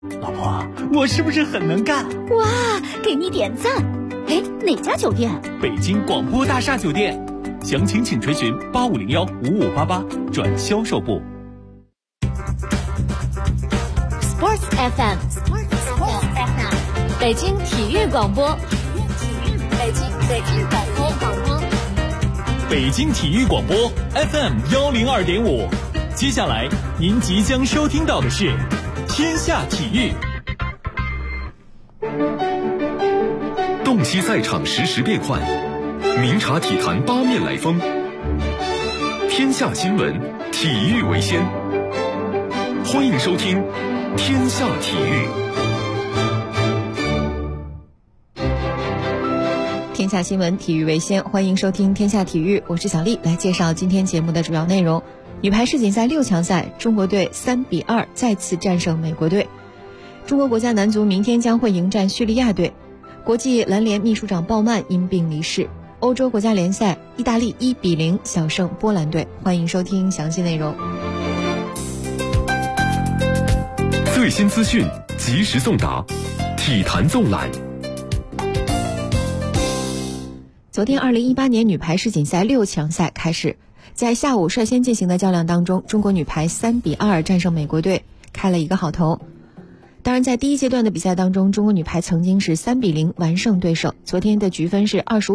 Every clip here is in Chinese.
老婆，我是不是很能干？ 哇，给你点赞！哎，哪家酒店？ 北京广播大厦酒店，详情请垂询85015588转销售部。 Sports FM， 北京体育广播，北京广播， 北京体育广播 FM102.5。接下来您即将收听到的是天下体育。 洞悉赛场实时变幻，明察体坛八面来风。天下新闻，体育为先。欢迎收听天下体育。 天下新闻，体育为先，欢迎收听天下体育，我是小丽，来介绍今天节目的主要内容。女排世锦赛6强赛，中国队3-2再次战胜美国队。中国国家男足明天将会迎战叙利亚队。国际篮联秘书长鲍曼因病离世。欧洲国家联赛，意大利1-0小胜波兰队。欢迎收听详细内容。 最新资讯，及时送达，体坛纵览。 昨天2018年女排世锦赛6强赛开始，在下午率先进行的较量当中，中国女排3-2战胜美国队，开了一个好头。当然，在第一阶段的比赛当中，中国女排曾经是3-0完胜对手。昨天的局分是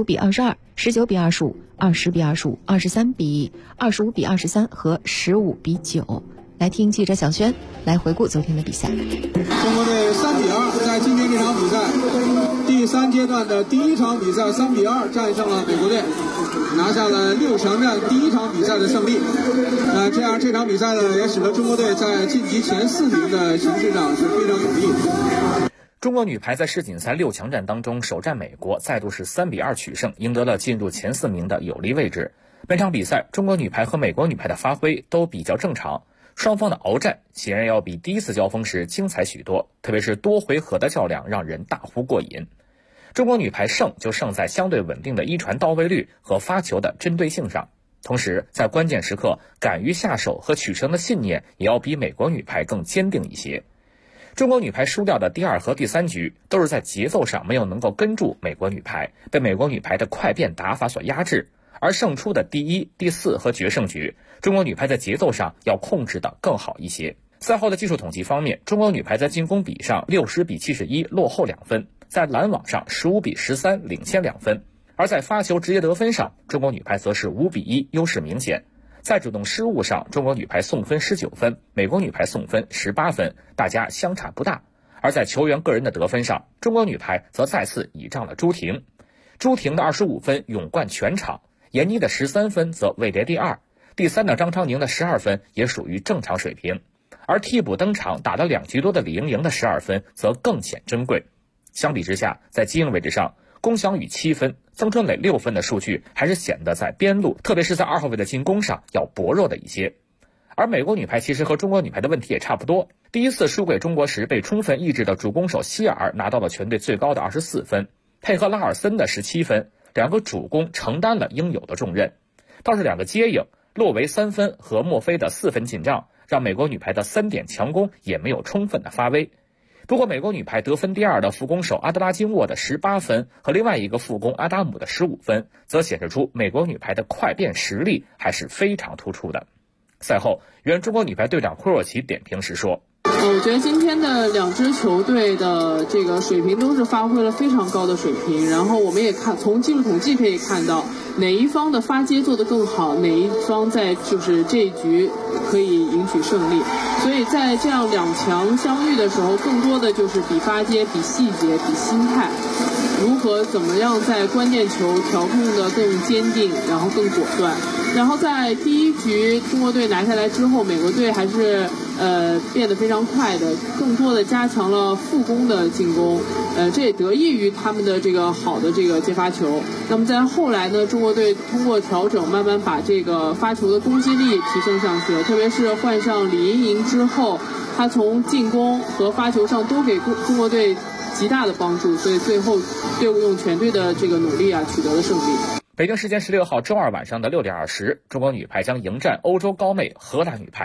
25-22、19-25、20-25、23-25-23和15-9。来听记者小轩来回顾昨天的比赛。 中国队3-2在今天这场比赛第三阶段的第一场比赛3-2战胜了美国队，拿下了6强战第一场比赛的胜利。这样这场比赛呢，也使得中国队在晋级前4名的形势上是非常有利。 中国女排在世锦赛6强战当中首战美国，再度是3-2取胜，赢得了进入前4名的有利位置。本场比赛，中国女排和美国女排的发挥都比较正常。双方的鏖战显然要比第一次交锋时精彩许多，特别是多回合的较量让人大呼过瘾。中国女排胜就胜在相对稳定的一传到位率和发球的针对性上，同时在关键时刻敢于下手和取胜的信念也要比美国女排更坚定一些。中国女排输掉的第2和第3局都是在节奏上没有能够跟住美国女排，被美国女排的快变打法所压制。而胜出的第1、第4和决胜局，中国女排在节奏上要控制得更好一些。赛后的技术统计方面，中国女排在进攻比上60-71落后2分，在拦网上15-13领先2分，而在发球直接得分上，中国女排则是5-1优势明显。在主动失误上，中国女排送分19分，美国女排送分18分，大家相差不大。而在球员个人的得分上，中国女排则再次倚仗了朱婷。朱婷的25分勇冠全场，闫妮的13分则位列第2，第3的张昌宁的12分也属于正常水平，而替补登场打了2局多的李盈莹的12分则更显珍贵。相比之下，在机应位置上，龚翔宇7分，曾春蕾6分的数据还是显得在边路，特别是在2号位的进攻上要薄弱的一些。而美国女排其实和中国女排的问题也差不多，第一次输给中国时被充分抑制的主攻手希尔拿到了全队最高的24分，配合拉尔森的17分，2个主攻承担了应有的重任。倒是2个接应，洛维3分和墨菲的4分进账，让美国女排的3点强攻也没有充分的发威。不过美国女排得分第2的副攻手阿德拉金沃的18分和另外一个副攻阿达姆的15分，则显示出美国女排的快变实力还是非常突出的。赛后，原中国女排队长库若奇点评时说， 我觉得今天的2支球队的这个水平都是发挥了非常高的水平，然后我们也从技术统计可以看到哪一方的发接做得更好，哪一方在就是这一局可以赢取胜利。所以在这样2强相遇的时候，更多的就是比发接、比细节、比心态，如何怎么样在关键球调控的更坚定，然后更果断。然后在第1局中国队拿下来之后，美国队还是变得非常快的，更多的加强了副攻的进攻，这也得益于他们的这个好的这个接发球。那么在后来呢，中国队通过调整，慢慢把这个发球的攻击力提升上去了，特别是换上李盈莹之后，他从进攻和发球上都给中国队极大的帮助，所以最后队伍用全队的这个努力取得了胜利。 北京时间16号周二晚上的6点20，中国女排将迎战欧洲高妹荷兰女排。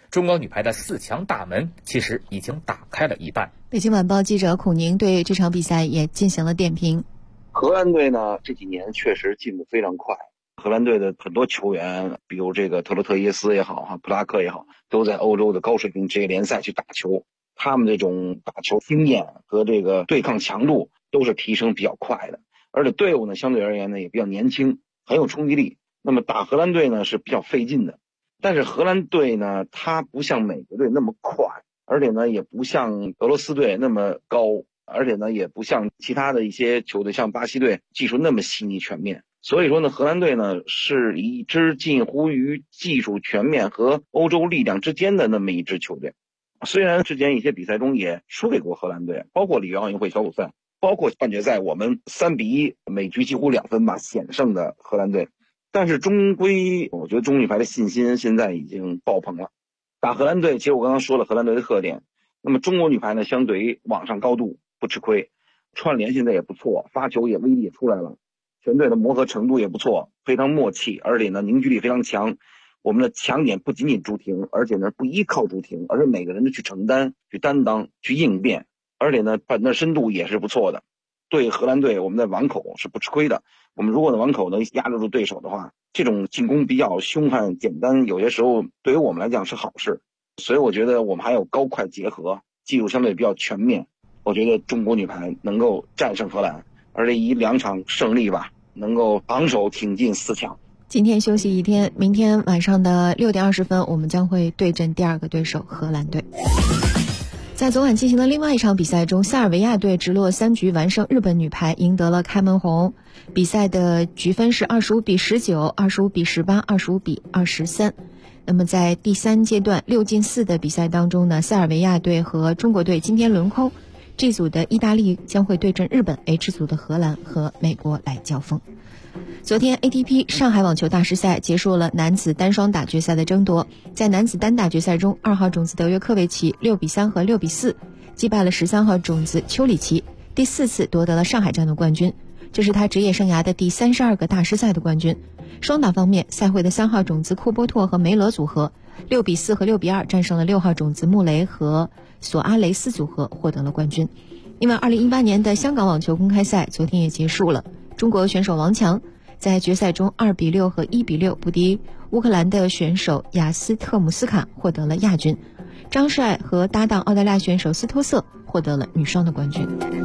中国女排的4强大门其实已经打开了一半。 北京晚报记者孔宁对这场比赛也进行了点评。 荷兰队呢，这几年确实进步非常快。荷兰队的很多球员，比如这个特洛特耶斯也好，普拉克也好，都在欧洲的高水平职业联赛去打球。他们这种打球经验和这个对抗强度都是提升比较快的，而且队伍呢相对而言呢也比较年轻，很有冲击力。那么打荷兰队呢是比较费劲的，但是荷兰队呢它不像美国队那么快，而且呢也不像俄罗斯队那么高，而且呢也不像其他的一些球队，像巴西队技术那么细腻全面。所以说呢，荷兰队呢是一支近乎于技术全面和欧洲力量之间的那么一支球队。虽然之前一些比赛中也输给过荷兰队，包括里约奥运会小组赛，包括半决赛我们3-1每局几乎2分吧险胜的荷兰队，但是终归我觉得中国女排的信心现在已经爆棚了。打荷兰队，其实我刚刚说了荷兰队的特点，那么中国女排呢相对于网上高度不吃亏，串联现在也不错，发球也威力也出来了，全队的磨合程度也不错，非常默契，而且呢凝聚力非常强。我们的强点不仅仅朱婷，而且呢不依靠朱婷，而是每个人的去承担、去担当、去应变，而且呢板凳深度也是不错的。对荷兰队，我们在网口是不吃亏的。我们如果在网口能压制住对手的话，这种进攻比较凶悍简单，有些时候对于我们来讲是好事。所以我觉得我们还有高快结合，技术相对比较全面。我觉得中国女排能够战胜荷兰，而且以2场胜利吧，能够昂首挺进4强。 今天休息一天，明天晚上的6点20分，我们将会对阵第2个对手荷兰队。在昨晚进行的另外一场比赛中，塞尔维亚队直落3局完胜日本女排，赢得了开门红。比赛的局分是25-19、25-18、25-23。那么在第3阶段6进4的比赛当中呢，塞尔维亚队和中国队今天轮空。G 组的意大利将会对阵日本， H 组的荷兰和美国来交锋。昨天 ATP 上海网球大师赛结束了男子单双打决赛的争夺，在男子单打决赛中，2号种子德约科维奇6-3和6-4击败了13号种子丘里奇，第4次夺得了上海站的冠军，这是他职业生涯的第32个大师赛的冠军。双打方面，赛会的3号种子库波托和梅罗组合6-4和6-2战胜了6号种子穆雷和索阿雷斯组合，获得了冠军。另外2018年的香港网球公开赛昨天也结束了，中国选手王强在决赛中2-6和1-6不敌乌克兰的选手雅斯特姆斯卡，获得了亚军。张帅和搭档澳大利亚选手斯托瑟获得了女双的冠军。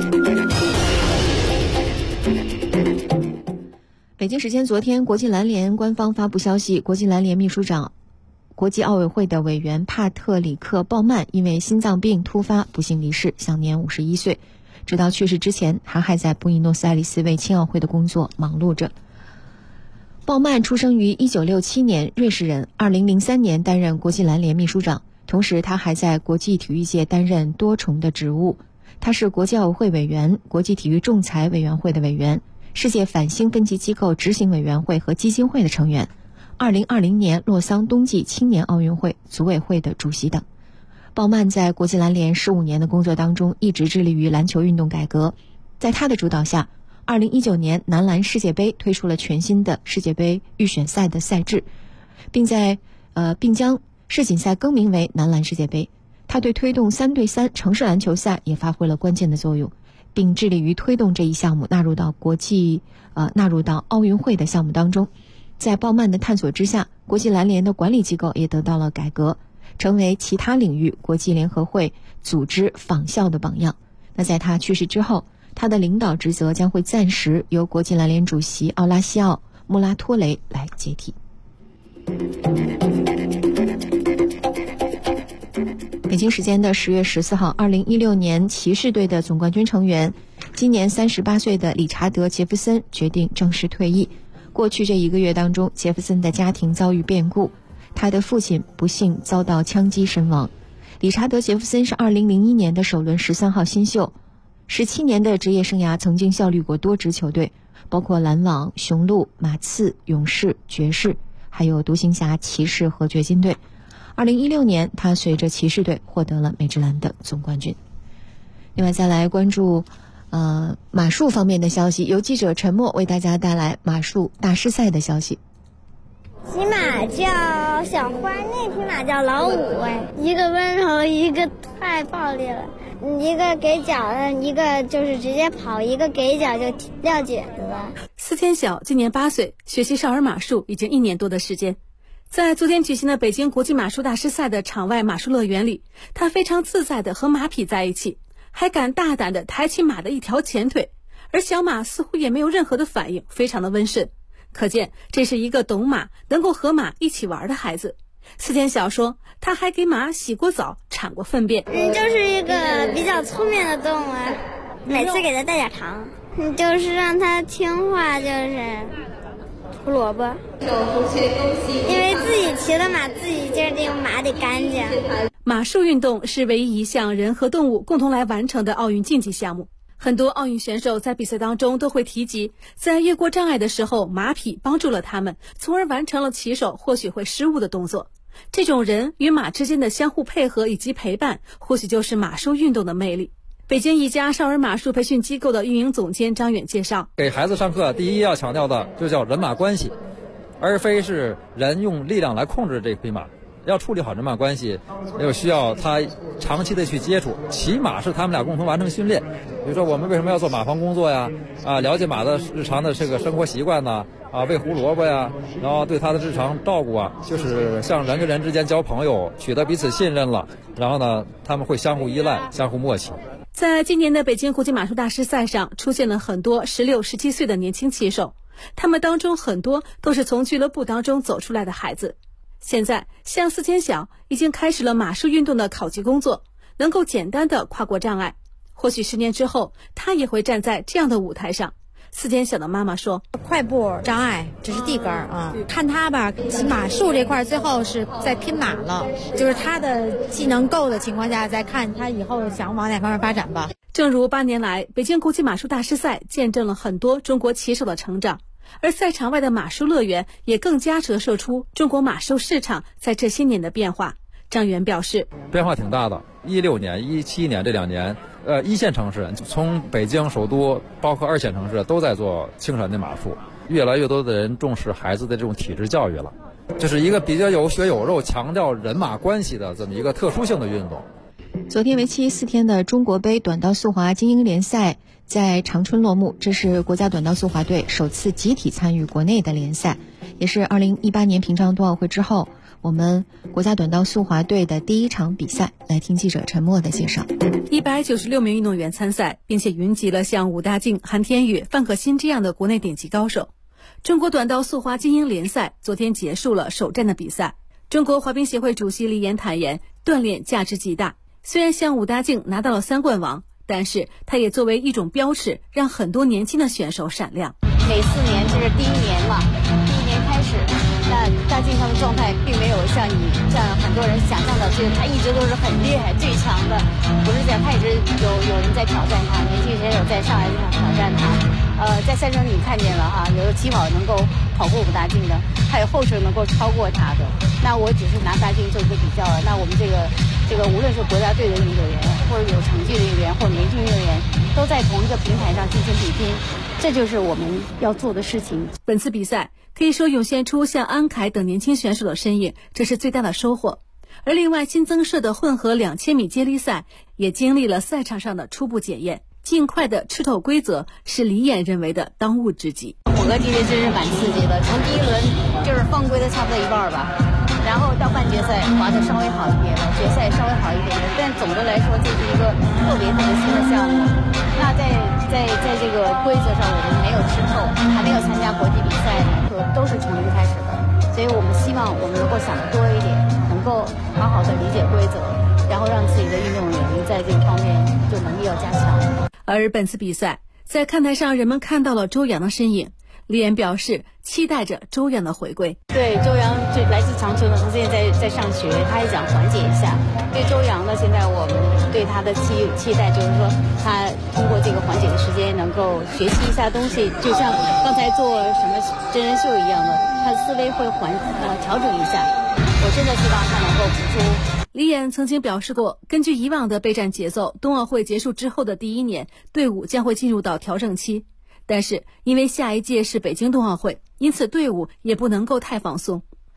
北京时间昨天，国际篮联官方发布消息，国际篮联秘书长、国际奥委会的委员帕特里克·鲍曼因为心脏病突发不幸离世，享年51岁。直到去世之前，他还在布宜诺斯艾利斯为青奥会的工作忙碌着。鲍曼出生于1967年，瑞士人，2003年担任国际篮联秘书长，同时他还在国际体育界担任多重的职务。他是国际奥委会委员、国际体育仲裁委员会的委员、世界反兴分级机构执行委员会和基金会的成员，2020年洛桑冬季青年奥运会组委会的主席等。鲍曼在国际篮联15年的工作当中，一直致力于篮球运动改革。在他的主导下，2019年男篮世界杯推出了全新的世界杯预选赛的赛制，并将世锦赛更名为男篮世界杯。他对推动3对3城市篮球赛也发挥了关键的作用，并致力于推动这一项目纳入到奥运会的项目当中。在鲍曼的探索之下，国际篮联的管理机构也得到了改革，成为其他领域国际联合会组织仿效的榜样。那在他去世之后，他的领导职责将会暂时由国际篮联主席奥拉西奥·穆拉托雷来接替。北京时间的10月14号，2016年骑士队的总冠军成员，今年38岁的理查德·杰弗森决定正式退役。过去这1个月当中，杰弗森的家庭遭遇变故，他的父亲不幸遭到枪击身亡。理查德·杰弗森是2001年的首轮13号新秀，17年的职业生涯曾经效力过多支球队，包括篮网、雄鹿、马刺、勇士、爵士，还有独行侠、骑士和掘金队。2016年，他随着骑士队获得了美职篮的总冠军。另外，再来关注马术方面的消息，由记者陈默为大家带来马术大师赛的消息。 骑马马叫小花，那匹马叫老五。一个温柔，一个太暴力了。一个给脚的，一个就是直接跑，一个给脚就撂蹶子了。 司天晓今年8岁，学习少儿马术已经1年多的时间。在昨天举行的北京国际马术大师赛的场外马术乐园里，他非常自在地和马匹在一起，还敢大胆地抬起马的一条前腿，而小马似乎也没有任何的反应，非常的温顺。可见这是一个懂马，能够和马一起玩的孩子。司天晓说，他还给马洗过澡，铲过粪便。 就是一个比较聪明的动物，每次给它带点糖，就是让它听话，就是胡萝卜。因为自己骑的马，自己就是这个马得干净。 马术运动是唯一一项人和动物共同来完成的奥运竞技项目。很多奥运选手在比赛当中都会提及，在越过障碍的时候，马匹帮助了他们，从而完成了骑手或许会失误的动作。这种人与马之间的相互配合以及陪伴，或许就是马术运动的魅力。北京一家少儿马术培训机构的运营总监张远介绍， 给孩子上课第一要强调的就叫人马关系，而非是人用力量来控制这匹马。要处理好人马关系，又需要他长期的去接触，骑马是他们俩共同完成训练。比如说我们为什么要做马房工作呀？了解马的日常的这个生活习惯呢？喂胡萝卜呀，然后对他的日常照顾就是像人跟人之间交朋友，取得彼此信任了，然后呢，他们会相互依赖，相互默契。 在今年的北京国际马术大师赛上，出现了很多16、17岁的年轻骑手，他们当中很多都是从俱乐部当中走出来的孩子。现在像司天晓已经开始了马术运动的考级工作，能够简单的跨过障碍。或许10年之后，他也会站在这样的舞台上。司天晓的妈妈说， 快步障碍只是地根看他吧，马术这块最后是在拼马了，就是他的技能够的情况下，再看他以后想往哪方面发展吧。 正如8年来北京国际马术大师赛见证了很多中国骑手的成长，而赛场外的马术乐园也更加折射出中国马术市场在这些年的变化。张元表示， 变化挺大的。16年、17年这2年，一线城市从北京首都，包括2线城市都在做青少年马术，越来越多的人重视孩子的这种体质教育了。这是一个比较有血有肉、强调人马关系的这么一个特殊性的运动。 昨天为期4天的中国杯短道速滑精英联赛在长春落幕，这是国家短道速滑队首次集体参与国内的联赛，也是2018年平昌冬奥会之后我们国家短道速滑队的第一场比赛。来听记者陈默的介绍。 196名运动员参赛，并且云集了像武大靖、韩天宇、范可新这样的国内顶级高手。中国短道速滑精英联赛昨天结束了首站的比赛。中国滑冰协会主席李岩坦言，锻炼价值极大。虽然像武大靖拿到了3冠王，但是他也作为一种标尺，让很多年轻的选手闪亮。 每4年这是第1年嘛，第1年开始，那大靖他们状态并没有像很多人想象的，就是他一直都是很厉害、最强的，不是这样，他一直有人在挑战他，年轻选手在上来就想挑战他。在赛程你看见了哈，有起跑能够跑过武大靖的，还有后程能够超过他的。那我只是拿大靖做一个比较了。那我们这个无论是国家队的运动员，或者有成绩的运动员，或者年轻运动员，都在同一个平台上进行比拼，这就是我们要做的事情。 本次比赛可以说涌现出像安凯等年轻选手的身影，这是最大的收获。而另外新增设的混合2000米接力赛也经历了赛场上的初步检验，尽快的吃透规则是李岩认为的当务之急。 混合接力真是蛮刺激的，从第1轮就是放规的差不多一半吧，然后到半决赛滑得稍微好一点了，决赛稍微好一点了，但总的来说这是一个特别新的项目。那在这个规则上我们没有吃透，还没有参加国际比赛呢，都是从零开始的，所以我们希望我们能够想得多一点，能够好好的理解规则，然后让自己的运动员在这个方面就能力要加强。 而本次比赛在看台上人们看到了周洋的身影，李岩表示期待着周洋的回归。 对，周洋就来自长春的，他现在在上学，他也想缓解一下。对周洋呢，现在我们对他的期待就是说，他通过这个缓解的时间，能够学习一下东西，就像刚才做什么真人秀一样的，他的思维会调整一下。我真的希望他能够付出。 李岩曾经表示过，根据以往的备战节奏，冬奥会结束之后的第1年，队伍将会进入到调整期。但是因为下一届是北京冬奥会，因此队伍也不能够太放松。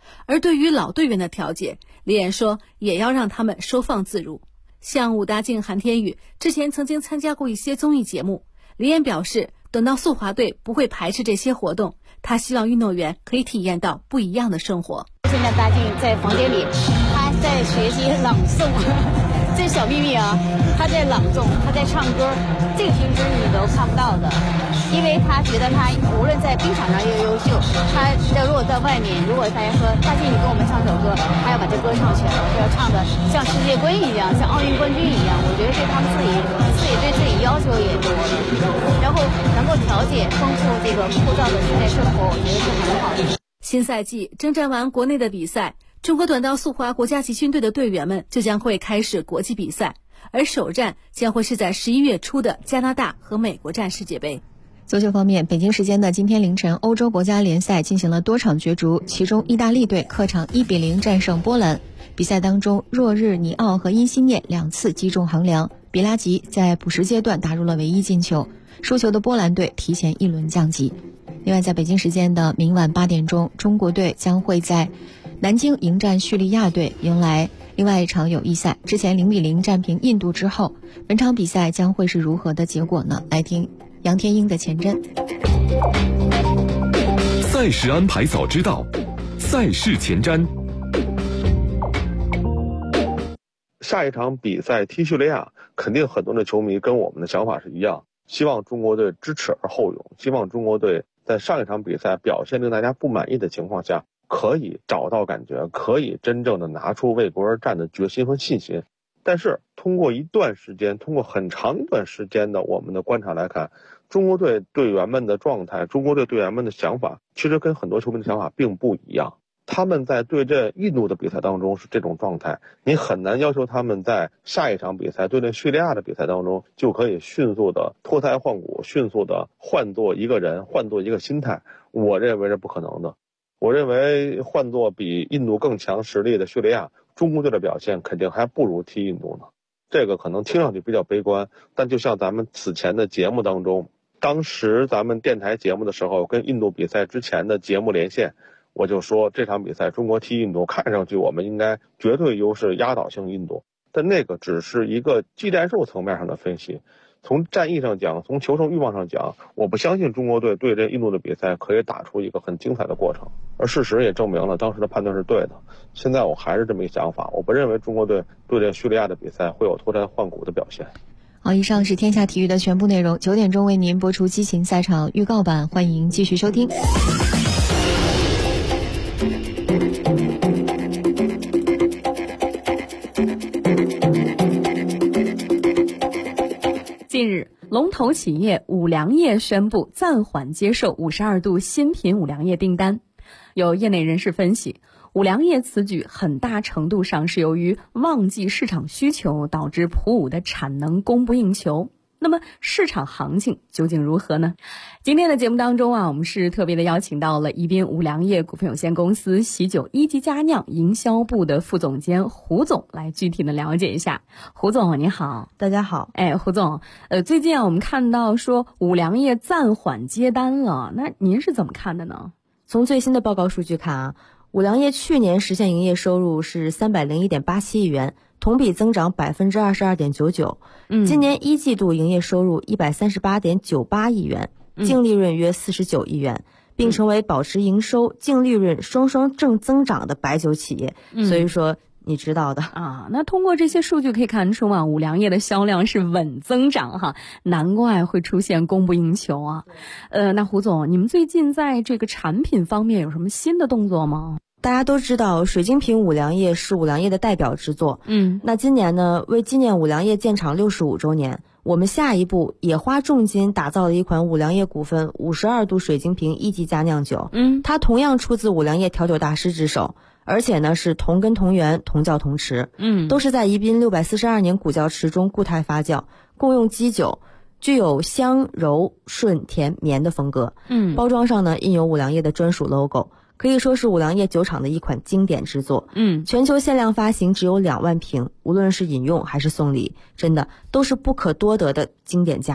而对于老队员的调解，李岩说也要让他们收放自如。像武大靖、韩天宇之前曾经参加过一些综艺节目，李岩表示等到速滑队不会排斥这些活动，他希望运动员可以体验到不一样的生活。 现在大靖在房间里，他在学习朗诵，这小秘密啊，他在朗诵，他在唱歌，这个平时你都看不到的，因为他觉得他无论在冰场上又优秀，他如果在外面，如果大家说大靖你跟我们唱首歌，他要把这歌唱全了，他要唱的像世界冠军一样，像奥运冠军一样。我觉得对他们自己对自己要求也多了，然后能够调节丰富这个枯燥的训练生活，我觉得是很好的。 新赛季征战完国内的比赛，中国短道速滑国家集训队的队员们就将会开始国际比赛，而首站将会是在11月初的加拿大和美国站世界杯。 足球方面，北京时间的今天凌晨，欧洲国家联赛进行了多场角逐，其中意大利队客场1-0战胜波兰。比赛当中，若日尼奥和因西涅2次击中横梁，比拉吉在补时阶段打入了唯一进球。输球的波兰队提前1轮降级。另外，在北京时间的明晚8点钟，中国队将会在南京迎战叙利亚队，迎来另外一场友谊赛。之前0-0战平印度之后，本场比赛将会是如何的结果呢？来听杨天英的前瞻。 赛事安排早知道，赛事前瞻。 下一场比赛踢叙利亚，肯定很多的球迷跟我们的想法是一样，希望中国队知耻而后勇，希望中国队在上一场比赛表现令大家不满意的情况下，可以找到感觉，可以真正的拿出为国而战的决心和信心。但是通过一段时间，通过很长一段时间的我们的观察来看，中国队队员们的状态，中国队队员们的想法，其实跟很多球迷的想法并不一样。他们在对阵印度的比赛当中是这种状态，你很难要求他们在下一场比赛对阵叙利亚的比赛当中就可以迅速的脱胎换骨，迅速的换做一个人，换做一个心态，我认为是不可能的。我认为换做比印度更强实力的叙利亚，中国队的表现肯定还不如踢印度呢。这个可能听上去比较悲观，但就像咱们此前的节目当中，当时咱们电台节目的时候跟印度比赛之前的节目连线，我就说这场比赛中国踢印度看上去我们应该绝对优势压倒性印度，但那个只是一个技战术层面上的分析。从战役上讲，从求胜欲望上讲，我不相信中国队对阵印度的比赛可以打出一个很精彩的过程，而事实也证明了当时的判断是对的。现在我还是这么一个想法，我不认为中国队对阵叙利亚的比赛会有脱胎换骨的表现。 好，以上是天下体育的全部内容。9点钟为您播出激情赛场预告版，欢迎继续收听。 近日，龙头企业五粮液宣布暂缓接受52度新品五粮液订单。有业内人士分析，五粮液此举很大程度上是由于旺季市场需求导致普五的产能供不应求。那么市场行情究竟如何呢？今天的节目当中我们是特别的邀请到了宜宾五粮液股份有限公司喜酒一级佳酿营销部的副总监胡总来具体的了解一下。胡总你好。 大家好。 胡总，最近我们看到说五粮液暂缓接单了，那您是怎么看的呢？ 从最新的报告数据看五粮液去年实现营业收入是301.87亿元，同比增长22.99%。今年一季度营业收入138.98亿元，净利润约49亿元，并成为保持营收、净利润双双正增长的白酒企业。所以说你知道的那通过这些数据可以看出五粮液的销量是稳增长难怪会出现供不应求那胡总，你们最近在这个产品方面有什么新的动作吗？ 大家都知道水晶瓶五粮液是五粮液的代表之作。那今年呢，为纪念五粮液建厂65周年，我们下一步也花重金打造了一款五粮液股份52度水晶瓶一级佳酿酒。它同样出自五粮液调酒大师之手，而且呢是同根同源同窖同池，都是在宜宾642年古窖池中固态发酵，共用基酒，具有香柔顺甜绵的风格。包装上呢印有五粮液的专属 logo， 可以说是五粮液酒厂的一款经典之作。全球限量发行只有2万瓶，无论是饮用还是送礼，真的都是不可多得的经典佳酿。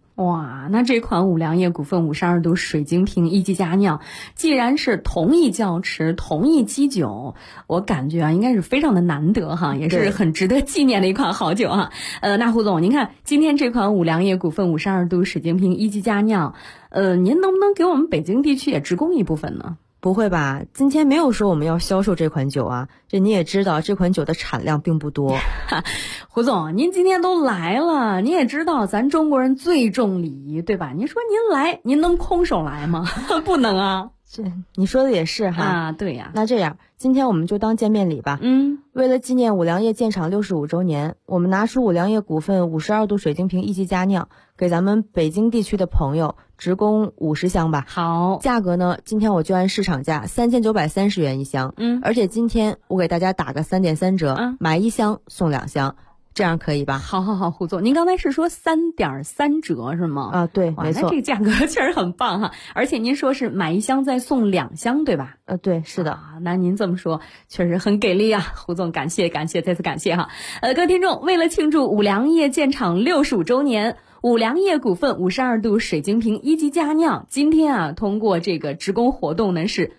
哇，那这款五粮液股份52度水晶瓶一级佳酿，既然是同一窖池、同一基酒，我感觉应该是非常的难得哈，也是很值得纪念的一款好酒哈。那胡总，您看今天这款五粮液股份52度水晶瓶一级佳酿，您能不能给我们北京地区也直供一部分呢？ 不会吧，今天没有说我们要销售这款酒啊，这你也知道这款酒的产量并不多。 胡总，您今天都来了，你也知道咱中国人最重礼仪，对吧？您说您来，您能空手来吗？不能啊。 这你说的也是哈。 啊，对呀。 那这样，今天我们就当见面礼吧。为了纪念五粮液建厂65周年，我们拿出五粮液股份52度水晶瓶一级佳酿，给咱们北京地区的朋友直供50箱吧。 好， 价格呢，今天我就按市场价3930元一箱。而且今天我给大家打个3.3折，买1箱送2箱。这样可以吧？ 好，胡总，您刚才是说3.3折是吗？ 啊，对，没错。 那这个价格确实很棒哈，而且您说是买1箱再送2箱，对吧？ 对，是的。 那您这么说确实很给力啊，胡总，感谢，再次感谢哈。各位听众，为了庆祝五粮液建厂65周年，五粮液股份52度水晶瓶一级佳酿，今天通过这个直供活动呢是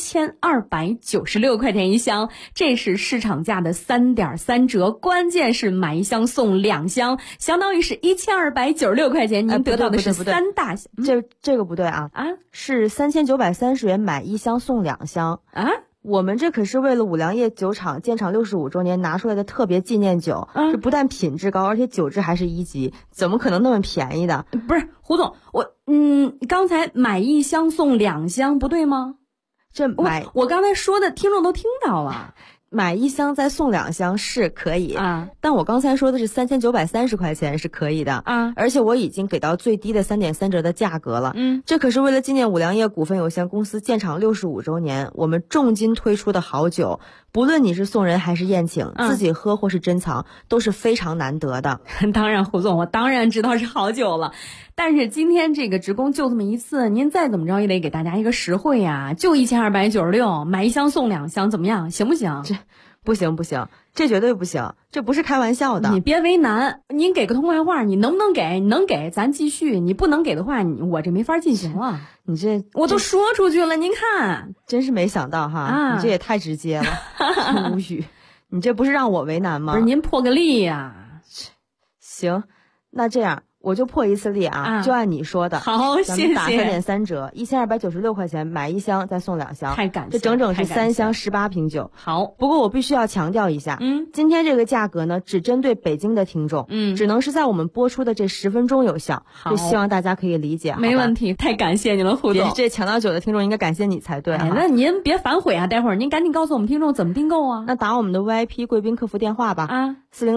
1296块钱一箱，这是市场价的3.3折，关键是买1箱送2箱，相当于是1296块钱，您得到的是3大箱。 这个不对啊，是3930元买1箱送2箱啊。 我们这可是为了五粮液酒厂建厂65周年拿出来的特别纪念酒，这不但品质高，而且酒质还是1级，怎么可能那么便宜的？ 不是，胡总，刚才买1箱送2箱不对吗？我刚才说的听众都听到了， 买1箱再送2箱是可以啊，但我刚才说的是3930块钱是可以的啊，而且我已经给到最低的3.3折的价格了。这可是为了纪念五粮液股份有限公司建厂65周年，我们重金推出的好酒，不论你是送人还是宴请，自己喝或是珍藏，都是非常难得的。 当然，胡总，我当然知道是好酒了。但是今天这个直供就这么一次，您再怎么着也得给大家一个实惠呀，就1296，买1箱送2箱，怎么样？行不行？ 这不行，这绝对不行，这不是开玩笑的。 你别为难，您给个痛快话，你能不能给？你能给咱继续，你不能给的话，我这没法进行了。我都说出去了，您看， 真是没想到哈，你这也太直接了，无语。你这不是让我为难吗？ 不是，您破个例呀。 行，那这样。我就破一次例啊，就按你说的。 好，谢谢。 打3.3折，1296块钱买1箱再送2箱， 太感谢， 这整整是3箱18瓶酒。 好， 不过我必须要强调一下，今天这个价格呢，只针对北京的听众，只能是在我们播出的这10分钟有效。 好， 希望大家可以理解。 没问题，太感谢你了，胡总。 这抢到酒的听众应该感谢你才对。 那您别反悔啊，待会儿您赶紧告诉我们听众怎么订购啊。 那打我们的 VIP 贵宾客服电话吧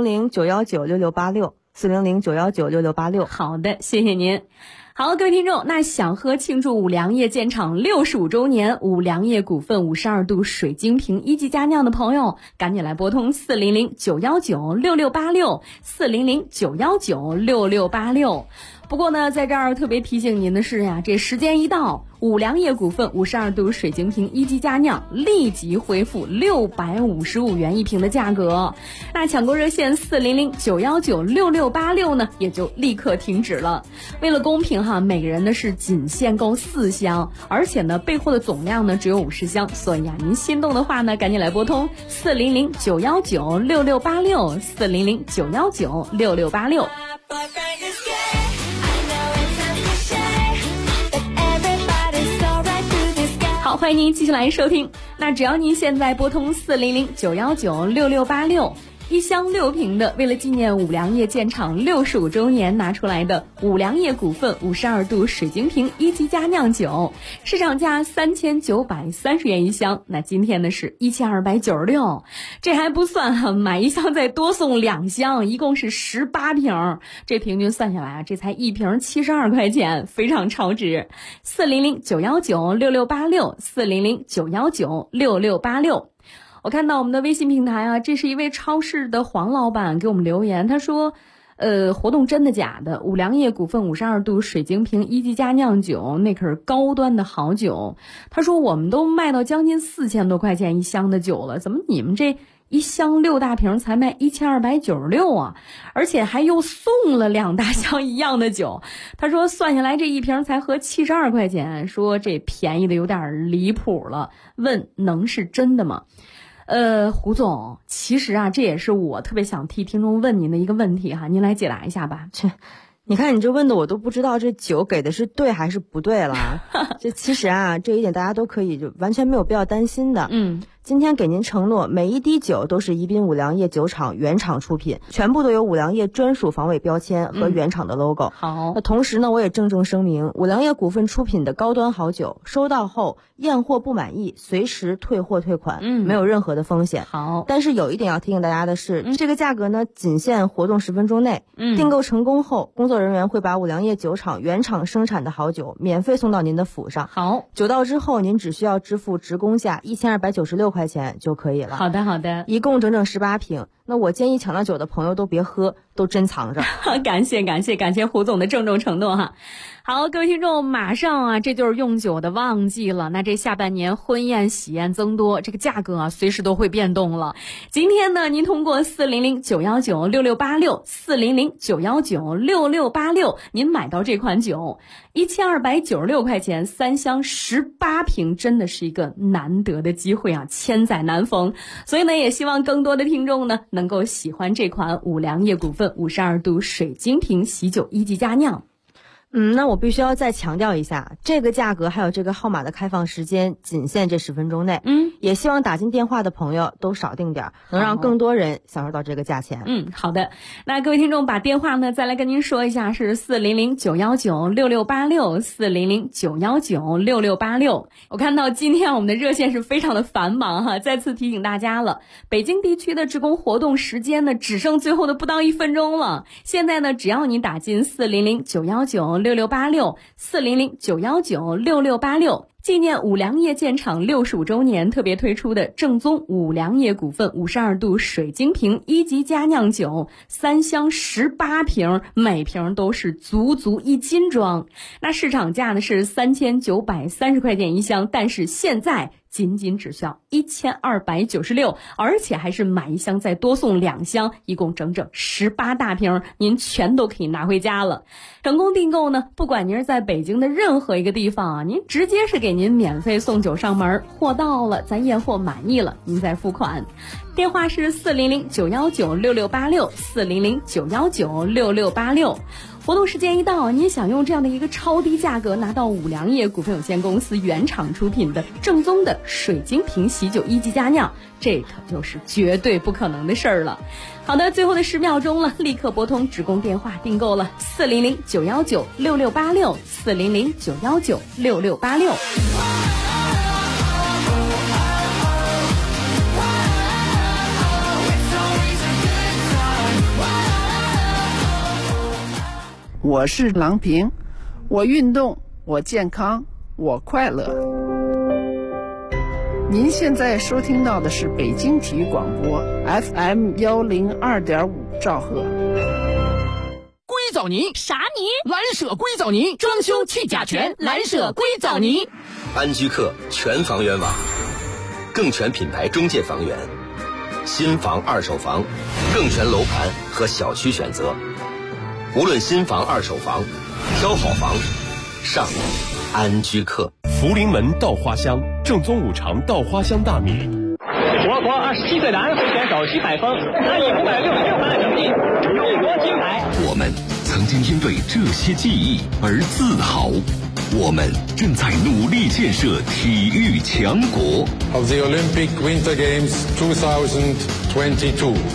，400-919-6686。400-919-6686。 好的，谢谢您。好，各位听众，那想喝庆祝五粮液建厂65周年五粮液股份52度水晶瓶一级佳酿的朋友，赶紧来拨通400-919-6686 400-919-6686。不过呢，在这儿特别提醒您的是呀，这时间一到，五粮液股份52度水晶瓶一级佳酿立即恢复655元一瓶的价格，那抢购热线400-919-6686呢也就立刻停止了。为了公平哈，每个人呢是仅限购4箱，而且呢备货的总量呢只有50箱，所以啊，您心动的话呢，赶紧来拨通400-919-6686 400-919-6686。好，欢迎您继续来收听。那只要您现在拨通400-919-6686，一箱6瓶的，为了纪念五粮液建厂65周年拿出来的五粮液股份52度水晶瓶一级佳酿酒，市场价3930元一箱，那今天呢是1296，这还不算哈，买1箱再多送2箱，一共是18瓶，这平均算下来啊，这才1瓶72块钱，非常超值。400-919-6686 400-919-6686。我看到我们的微信平台啊，这是一位超市的黄老板给我们留言，他说活动真的假的？五粮液股份52度水晶瓶一级佳酿酒，那可是高端的好酒。他说我们都卖到将近4000多块钱一箱的酒了，怎么你们这一箱6大瓶才卖1296啊，而且还又送了2大箱一样的酒。他说算下来这一瓶才合72块钱，说这便宜的有点离谱了，问能是真的吗？胡总，其实啊，这也是我特别想替听众问您的一个问题哈，您来解答一下吧。 你看你这问的我都不知道这酒给的是对还是不对了。这其实啊，这一点大家都可以就完全没有必要担心的。今天给您承诺，每一滴酒都是宜宾五粮液酒厂原厂出品，全部都有五粮液专属防伪标签和原厂的 logo。 好， 那同时呢，我也郑重声明，五粮液股份出品的高端好酒，收到后验货不满意，随时退货退款，没有任何的风险。 好， 但是有一点要提醒大家的是，这个价格呢，仅限活动10分钟内。订购成功后，工作人员会把五粮液酒厂原厂生产的好酒免费送到您的府上。 好， 酒到之后，您只需要支付职工价1296块钱就可以了。 好的，好的， 一共整整18瓶。那我建议抢到酒的朋友都别喝，都珍藏着。 感谢胡总的郑重承诺哈。好，各位听众，马上啊，这就是用酒的旺季了。那这下半年婚宴喜宴增多，这个价格啊，随时都会变动了。今天呢，您通过400-919-6686，400-919-6686，您买到这款酒，1296块钱，3箱18瓶，真的是一个难得的机会啊，千载难逢。所以呢，也希望更多的听众呢，能够喜欢这款五粮液股份52度水晶瓶喜酒1级佳酿。 那我必须要再强调一下，这个价格还有这个号码的开放时间仅限这10分钟内。也希望打进电话的朋友都少订点，能让更多人享受到这个价钱。 好的。那各位听众把电话呢再来跟您说一下，是400-919-6686，400-919-6686。我看到今天我们的热线是非常的繁忙哈，再次提醒大家了，北京地区的职工活动时间呢只剩最后的不到1分钟了。现在呢，只要你打进400-919-6686，400-919-6686，纪念五粮液建厂65周年特别推出的正宗五粮液股份52度水晶瓶1级佳酿酒，3箱18瓶，每瓶都是足1斤装。那市场价呢是3930块钱一箱，但是现在仅只需要1296，而且还是买1箱再多送2箱，一共整整18大瓶，您全都可以拿回家了。成功订购呢，不管您是在北京的任何一个地方啊，您直接是给您免费送酒上门，货到了咱验货满意了您再付款。电话是400-919-6686，400-919-6686。活动时间一到，您想用这样的一个超低价格拿到五粮液股份有限公司原厂出品的正宗的水晶瓶喜酒1级佳酿，这可就是绝对不可能的事儿了。好的，最后的10秒钟了，立刻拨通职工电话订购了400-919-6686，400-919-6686。 我是郎平，我运动，我健康，我快乐。您现在收听到的是北京体育广播 FM 102.5兆赫。 硅藻泥啥泥？蓝舍硅藻泥，装修去甲醛，蓝舍硅藻泥。 安居客全房源网，更全品牌中介房源，新房二手房，更全楼盘和小区选择。无论新房二手房，挑好房上安居客。 福临门稻花香，正宗五常稻花香大米。 我国27岁的安徽选手徐海峰拿以566分的成绩荣夺金牌。 我们曾经因为这些记忆而自豪，我们正在努力建设体育强国。 Of the Olympic Winter Games 2022